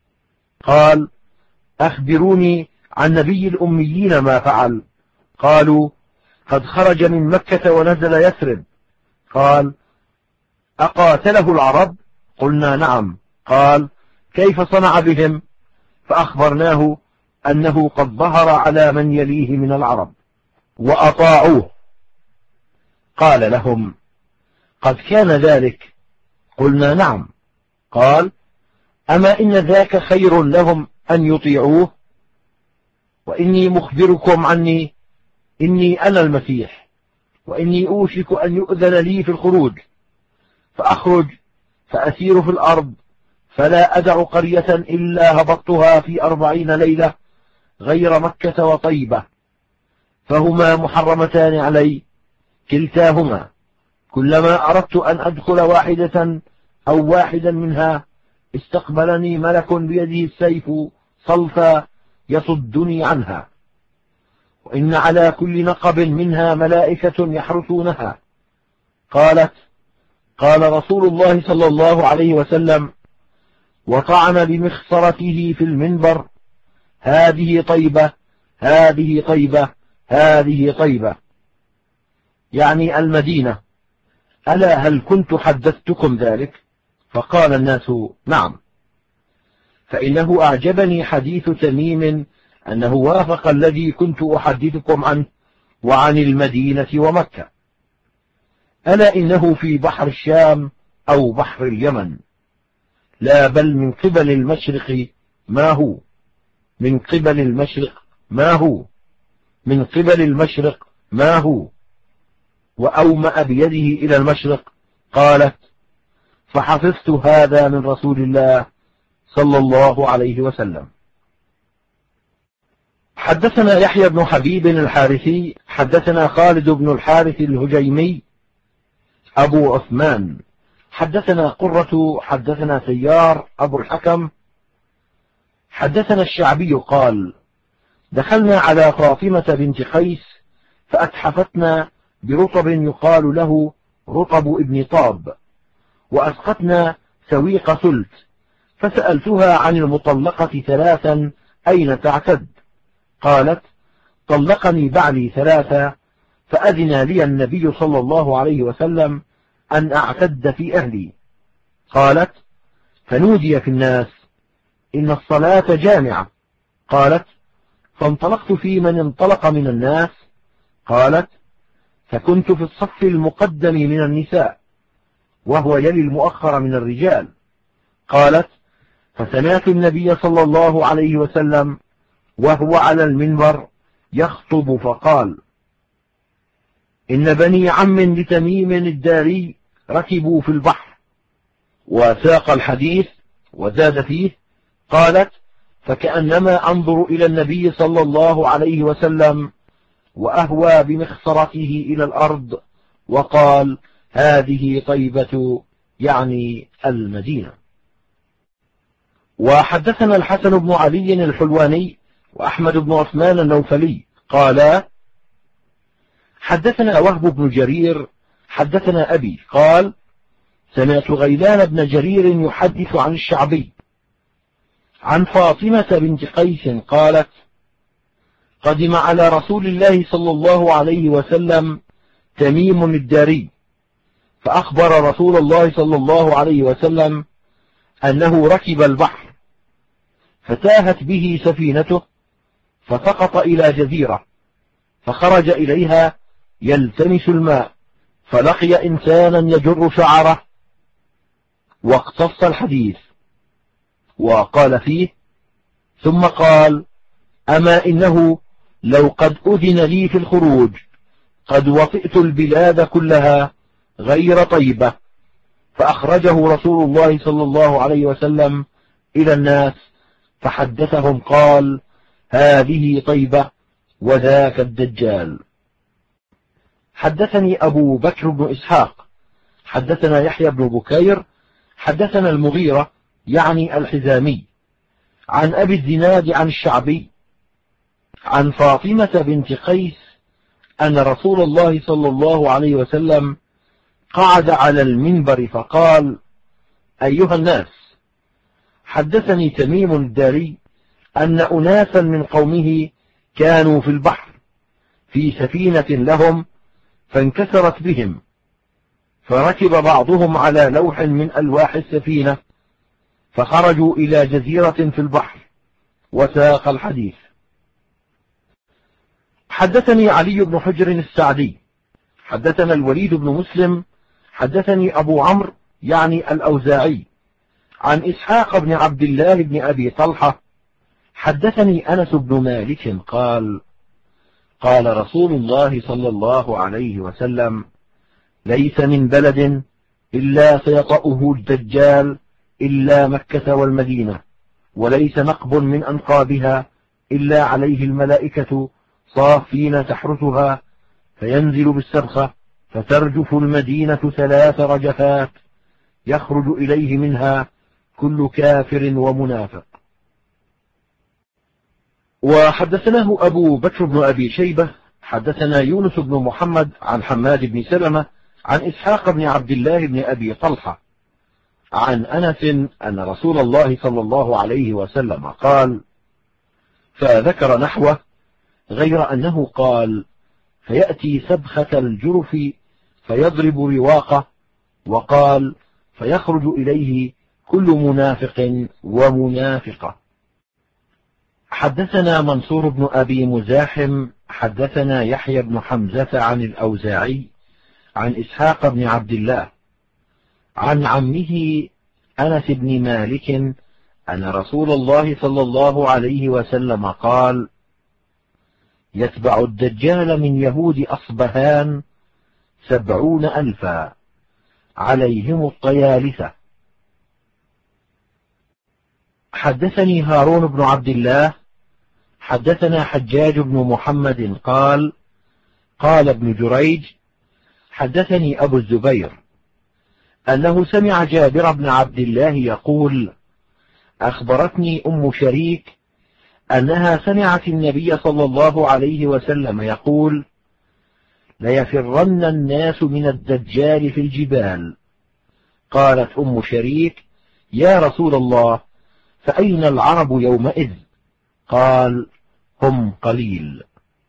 قال أخبروني عن نبي الأميين ما فعل. قالوا قد خرج من مكة ونزل يثرب. قال أقاتله العرب؟ قلنا نعم. قال كيف صنع بهم؟ فأخبرناه أنه قد ظهر على من يليه من العرب وأطاعوه. قال لهم قد كان ذلك؟ قلنا نعم. قال أما إن ذاك خير لهم أن يطيعوه؟ وإني مخبركم عني إني أنا المسيح، وإني أوشك أن يؤذن لي في الخروج، فأخرج فأسير في الأرض فلا أدع قرية إلا هبطتها في 40 ليلة غير مكة وطيبة، فهما محرمتان علي كلتاهما. كلما أردت أن أدخل واحدة أو واحدا منها استقبلني ملك بيده السيف صلفا يصدني عنها، وإن على كل نقب منها ملائكة يحرسونها. قالت قال رسول الله صلى الله عليه وسلم وطعن بمخصرته في المنبر هذه طيبة هذه طيبة هذه طيبة، يعني المدينة. ألا هل كنت حدثتكم ذلك؟ فقال الناس نعم. فإنه أعجبني حديث تميم أنه وافق الذي كنت أحدثكم عنه وعن المدينة ومكة. ألا إنه في بحر الشام أو بحر اليمن، لا بل من قبل المشرق ما هو، من قبل المشرق ما هو، من قبل المشرق ما هو. وأومأ بيده إلى المشرق. قالت فحفظت هذا من رسول الله صلى الله عليه وسلم. حدثنا يحيى بن حبيب الحارثي حدثنا خالد بن الحارث الهجيمي أبو عثمان حدثنا قرة حدثنا سيار أبو الحكم حدثنا الشعبي قال دخلنا على فاطمة بنت قيس فأتحفتنا برطب يقال له رطب ابن طاب، وأسقتنا سويق سلت، فسألتها عن المطلقة 3 أين تعتد؟ قالت طلقني بعلي 3 فأذن لي النبي صلى الله عليه وسلم أن أعتد في أهلي. قالت فنودي في الناس إن الصلاة جامعة. قالت فانطلقت في من انطلق من الناس. قالت فكنت في الصف المقدم من النساء وهو يلي المؤخر من الرجال. قالت فسمعت النبي صلى الله عليه وسلم وهو على المنبر يخطب فقال إن بني عم لتميم الداري ركبوا في البحر، وساق الحديث وزاد فيه. قالت فكأنما أنظر إلى النبي صلى الله عليه وسلم وأهوى بمخصرته إلى الأرض وقال هذه طيبة، يعني المدينة. وحدثنا الحسن بن علي الحلواني وأحمد بن عثمان النوفلي قالا حدثنا وهب بن جرير حدثنا أبي قال سمعت غيلان بن جرير يحدث عن الشعبي عن فاطمة بنت قيس قالت: قدم على رسول الله صلى الله عليه وسلم تميم الداري، فأخبر رسول الله صلى الله عليه وسلم أنه ركب البحر، فتاهت به سفينته، فسقط إلى جزيرة، فخرج إليها يلتمس الماء، فلقي إنسانا يجر شعره، واقتص الحديث وقال فيه: ثم قال: أما إنه لو قد أذن لي في الخروج قد وطئت البلاد كلها غير طيبة. فأخرجه رسول الله صلى الله عليه وسلم إلى الناس فحدثهم قال: هذه طيبة وذاك الدجال. حدثني أبو بكر بن إسحاق حدثنا يحيى بن بكير حدثنا المغيرة يعني الحزامي عن أبي الزناد عن الشعبي عن فاطمة بنت قيس أن رسول الله صلى الله عليه وسلم قعد على المنبر فقال: أيها الناس، حدثني تميم الداري أن أناسا من قومه كانوا في البحر في سفينة لهم فانكسرت بهم، فركب بعضهم على لوح من ألواح السفينة فخرجوا إلى جزيرة في البحر، وساق الحديث. حدثني علي بن حجر السعدي حدثنا الوليد بن مسلم حدثني أبو عمرو يعني الأوزاعي عن إسحاق بن عبد الله بن أبي طلحة حدثني أنس بن مالك قال: قال رسول الله صلى الله عليه وسلم: ليس من بلد إلا سيطأه الدجال إلا مكة والمدينة، وليس نقب من أنقابها إلا عليه الملائكة صافين تحرسها، فينزل بالسبخة فترجف المدينة 3 رجفات يخرج إليه منها كل كافر ومنافق. وحدثناه أبو بكر بن أبي شيبة حدثنا يونس بن محمد عن حماد بن سلمة عن إسحاق بن عبد الله بن أبي طلحة عن أنس أن رسول الله صلى الله عليه وسلم قال، فذكر نحوه غير أنه قال: فيأتي سبخة الجرف فيضرب رواقه، وقال: فيخرج إليه كل منافق ومنافقة. حدثنا منصور بن أبي مزاحم حدثنا يحيى بن حمزة عن الأوزاعي عن إسحاق بن عبد الله عن عمه أنس بن مالك أن رسول الله صلى الله عليه وسلم قال: يتبع الدجال من يهود أصبهان 70,000 عليهم الطيالسة. حدثني هارون بن عبد الله حدثنا حجاج بن محمد قال: قال ابن جريج: حدثني أبو الزبير أنه سمع جابر بن عبد الله يقول: أخبرتني أم شريك أنها سمعت النبي صلى الله عليه وسلم يقول: ليفرن الناس من الدجال في الجبال. قالت أم شريك: يا رسول الله، فأين العرب يومئذ؟ قال: هم قليل.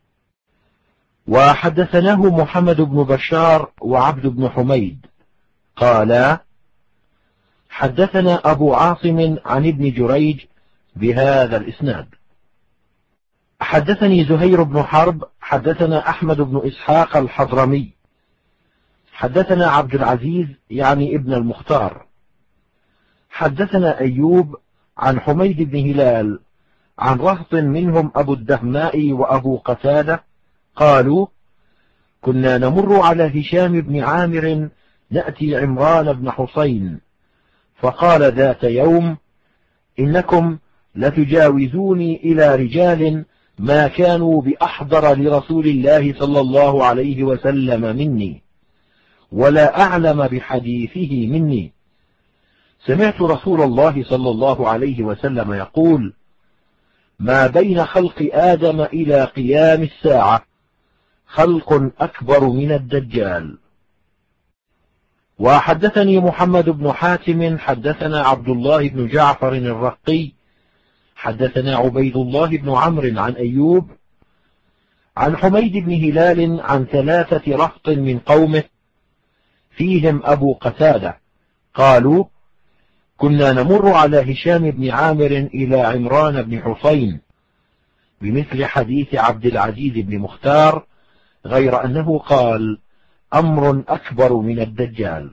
وحدثناه محمد بن بشار وعبد بن حميد قالا: حدثنا أبو عاصم عن ابن جريج بهذا الإسناد. حدثني زهير بن حرب حدثنا أحمد بن إسحاق الحضرمي حدثنا عبد العزيز يعني ابن المختار حدثنا أيوب عن حميد بن هلال عن رهط منهم أبو الدهماء وأبو قتادة قالوا: كنا نمر على هشام بن عامر نأتي عمران بن حسين، فقال ذات يوم: إنكم لتجاوزوني إلى رجال ما كانوا بأحضر لرسول الله صلى الله عليه وسلم مني، ولا أعلم بحديثه مني. سمعت رسول الله صلى الله عليه وسلم يقول: ما بين خلق آدم إلى قيام الساعة خلق أكبر من الدجال. وحدثني محمد بن حاتم حدثنا عبد الله بن جعفر الرقي حدثنا عبيد الله بن عمرو عن أيوب عن حميد بن هلال عن 3 رهط من قومه فيهم أبو قتادة قالوا: كنا نمر على هشام بن عامر إلى عمران بن حصين بمثل حديث عبد العزيز بن مختار، غير أنه قال: أمر أكبر من الدجال.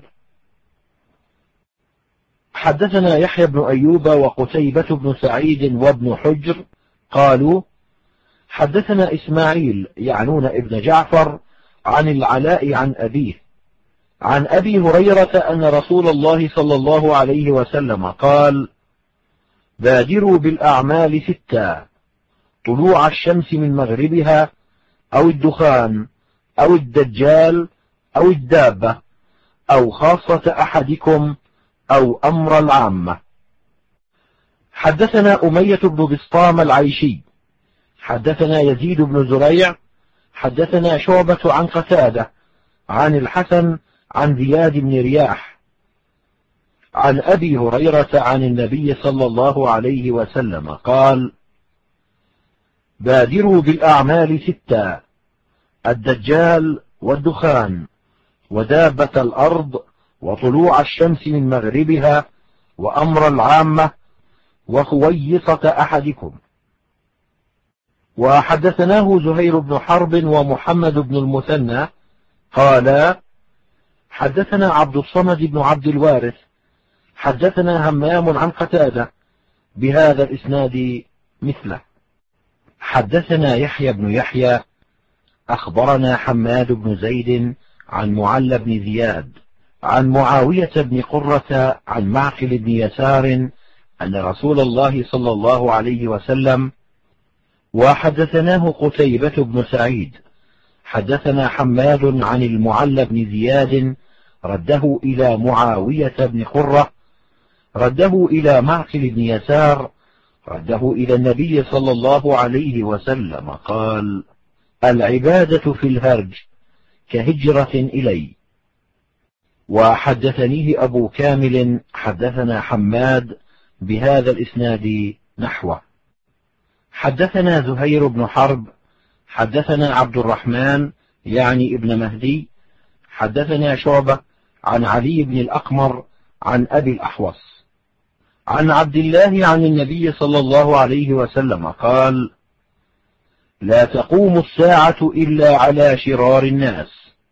حدثنا يحيى بن أيوب وقتيبة بن سعيد وابن حجر قالوا: حدثنا إسماعيل يعنون ابن جعفر عن العلاء عن أبيه عن أبي هريرة أن رسول الله صلى الله عليه وسلم قال: بادروا بالأعمال 6: طلوع الشمس من مغربها، أو الدخان، أو الدجال، أو الدابة، أو خاصة أحدكم، أو أمر العامة. حدثنا أمية بن بسطام العيشي حدثنا يزيد بن زريع حدثنا شعبة عن قتادة عن الحسن عن زياد بن رياح عن أبي هريرة عن النبي صلى الله عليه وسلم قال: بادروا بالأعمال 6: الدجال، والدخان، ودابة الأرض، وطلوع الشمس من مغربها، وأمر العامة، وخويصة أحدكم. وحدثناه زهير بن حرب ومحمد بن المثنى قالا: حدثنا عبد الصمد بن عبد الوارث حدثنا همام عن قتادة بهذا الإسناد مثله. حدثنا يحيى بن يحيى أخبرنا حماد بن زيد عن معل بن زياد عن معاوية بن قرة عن معقل بن يسار أن رسول الله صلى الله عليه وسلم. وحدثناه قتيبة بن سعيد حدثنا حماد عن المعل بن زياد رده إلى معاوية بن قرة رده إلى معقل بن يسار رده إلى النبي صلى الله عليه وسلم قال: العبادة في الهرج كهجرة إلي. وحدثنيه أبو كامل حدثنا حماد بهذا الإسناد نحوه. حدثنا زهير بن حرب حدثنا عبد الرحمن يعني ابن مهدي حدثنا شعبة عن علي بن الأقمر عن أبي الأحوص عن عبد الله عن النبي صلى الله عليه وسلم قال: لا تقوم الساعة إلا على شرار الناس.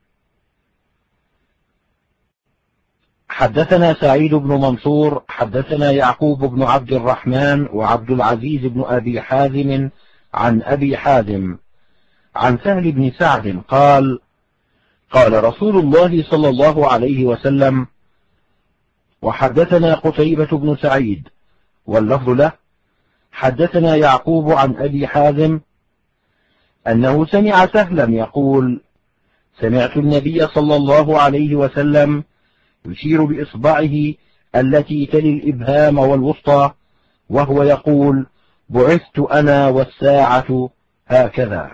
حدثنا سعيد بن منصور حدثنا يعقوب بن عبد الرحمن وعبد العزيز بن أبي حازم عن أبي حازم عن سهل بن سعد قال: قال رسول الله صلى الله عليه وسلم. وحدثنا قتيبة بن سعيد واللفظ له حدثنا يعقوب عن أبي حازم أنه سمع سهلا يقول: سمعت النبي صلى الله عليه وسلم يشير بإصبعه التي تلي الإبهام والوسطى وهو يقول: بعثت أنا والساعة هكذا.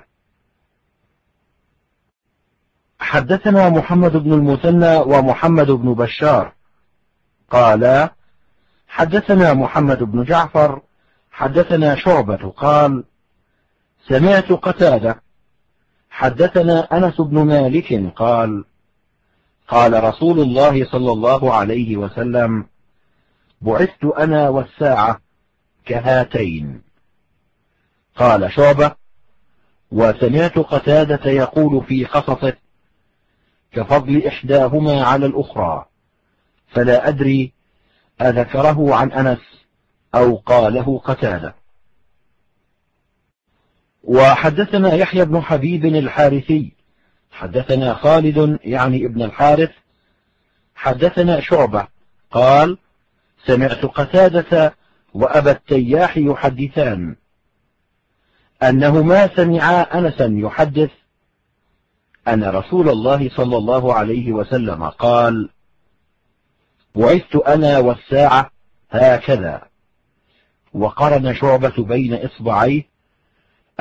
حدثنا محمد بن المثنى ومحمد بن بشار قالا: حدثنا محمد بن جعفر حدثنا شعبة قال: سمعت قتادة حدثنا أنس بن مالك قال: قال رسول الله صلى الله عليه وسلم: بعثت أنا والساعة كهاتين. قال شعبة: وسمعت قتادة يقول في قصصه: كفضل إحداهما على الأخرى، فلا أدري أذكره عن أنس أو قاله قتادة. وحدثنا يحيى بن حبيب الحارثي حدثنا خالد يعني ابن الحارث حدثنا شعبة قال: سمعت قتادة وأبا التياح يحدثان أنهما سمعا أنسا يحدث أن رسول الله صلى الله عليه وسلم قال: بعثت أنا والساعة هكذا. وقرن شعبة بين إصبعيه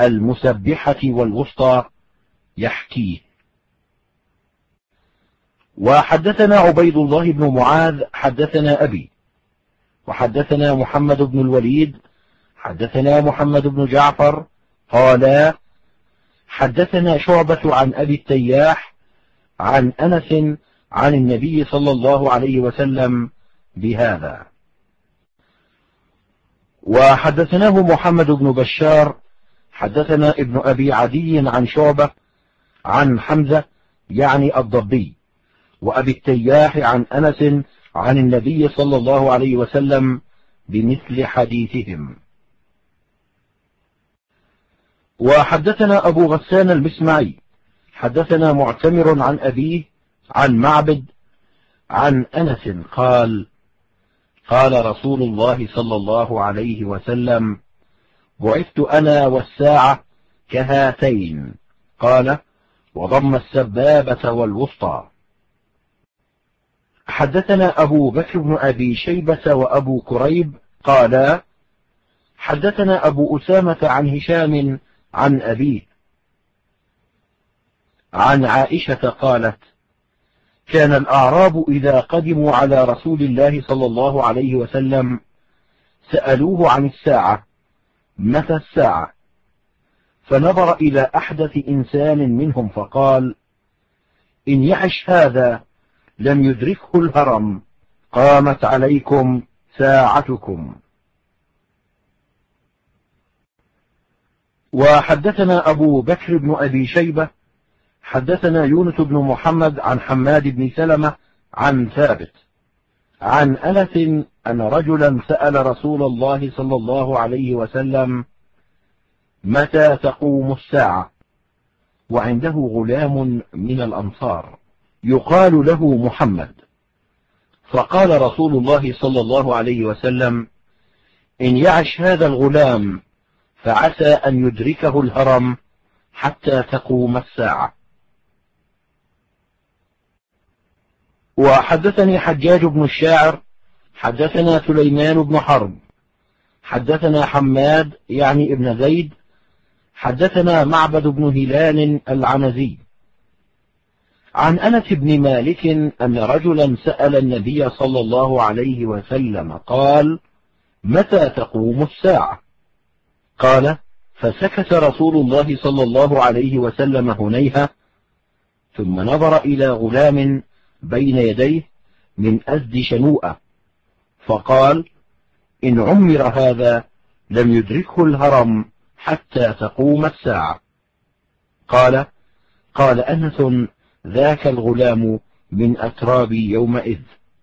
المسبحة والوسطى يحكيه. وحدثنا عبيد الله بن معاذ حدثنا أبي، وحدثنا محمد بن الوليد حدثنا محمد بن جعفر قال حدثنا شعبة عن أبي التياح عن أنس عن النبي صلى الله عليه وسلم بهذا. وحدثناه محمد بن بشار حدثنا ابن أبي عدي عن شعبة عن حمزة يعني الضبي وأبي التياح عن أنس عن النبي صلى الله عليه وسلم بمثل حديثهم. وحدثنا أبو غسان المسمعي حدثنا معتمر عن أبيه عن معبد عن أنس قال قال رسول الله صلى الله عليه وسلم بعثت أنا والساعة كهاتين، قال وضم السبابة والوسطى. حدثنا أبو بكر بن أبي شيبة وأبو كريب قالا حدثنا أبو أسامة عن هشام عن أبيه عن عائشة قالت كان الأعراب إذا قدموا على رسول الله صلى الله عليه وسلم سألوه عن الساعة متى الساعة، فنظر إلى أحدث إنسان منهم فقال إن يعش هذا لم يدركه الهرم قامت عليكم ساعتكم. وحدثنا أبو بكر بن أبي شيبة حدثنا يونس بن محمد عن حماد بن سلمة عن ثابت عن أنس أن رجلا سأل رسول الله صلى الله عليه وسلم متى تقوم الساعة، وعنده غلام من الأنصار يقال له محمد، فقال رسول الله صلى الله عليه وسلم إن يعش هذا الغلام فعسى أن يدركه الهرم حتى تقوم الساعة. وحدثني حجاج بن الشاعر حدثنا سليمان بن حرب حدثنا حماد يعني ابن زيد حدثنا معبد بن هلال العنزي عن أنس بن مالك أن رجلا سأل النبي صلى الله عليه وسلم قال متى تقوم الساعة، قال فسكت رسول الله صلى الله عليه وسلم هنيهة، ثم نظر إلى غلام بين يديه من أزد شنوءة فقال إن عمر هذا لم يدركه الهرم حتى تقوم الساعة. قال أنس ذاك الغلام من أترابي يومئذ.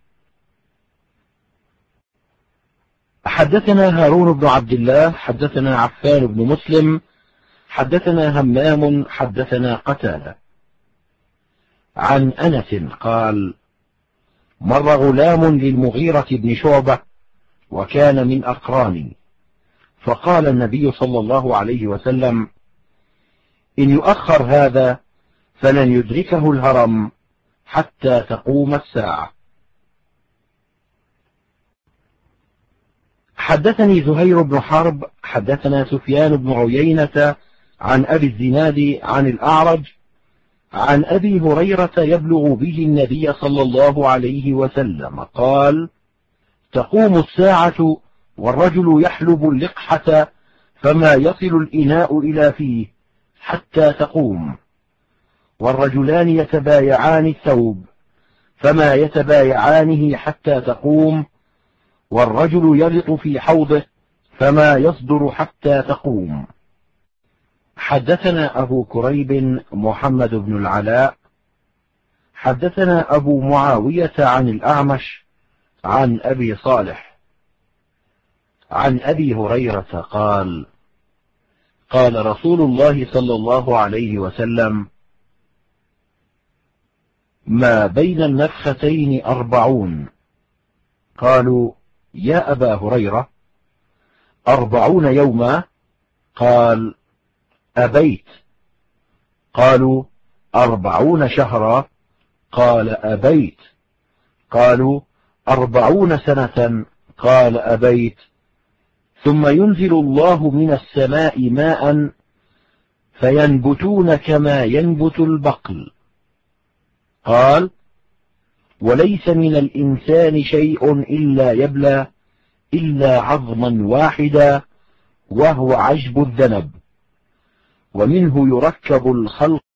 حدثنا هارون بن عبد الله حدثنا عفان بن مسلم حدثنا همام حدثنا قتادة عن أنس قال مر غلام للمغيرة بن شعبة وكان من أقراني، فقال النبي صلى الله عليه وسلم إن يؤخر هذا فلن يدركه الهرم حتى تقوم الساعة. حدثني زهير بن حرب حدثنا سفيان بن عيينة عن أبي الزناد عن الأعرج عن أبي هريرة يبلغ به النبي صلى الله عليه وسلم قال تقوم الساعة والرجل يحلب اللقحة فما يصل الإناء إلى فيه حتى تقوم، والرجلان يتبايعان الثوب فما يتبايعانه حتى تقوم، والرجل يلط في حوضه فما يصدر حتى تقوم. حدثنا أبو كريب محمد بن العلاء حدثنا أبو معاوية عن الأعمش عن أبي صالح عن أبي هريرة قال قال رسول الله صلى الله عليه وسلم ما بين النفختين 40. قالوا يا أبا هريرة 40 يوما؟ قال أبيت. قالوا 40 شهرا؟ قال أبيت. قالوا 40 سنة؟ قال أبيت. ثم ينزل الله من السماء ماء فينبتون كما ينبت البقل. قال وليس من الإنسان شيء إلا يبلى إلا عظما واحدا وهو عجب الذنب، ومنه يركب الخلق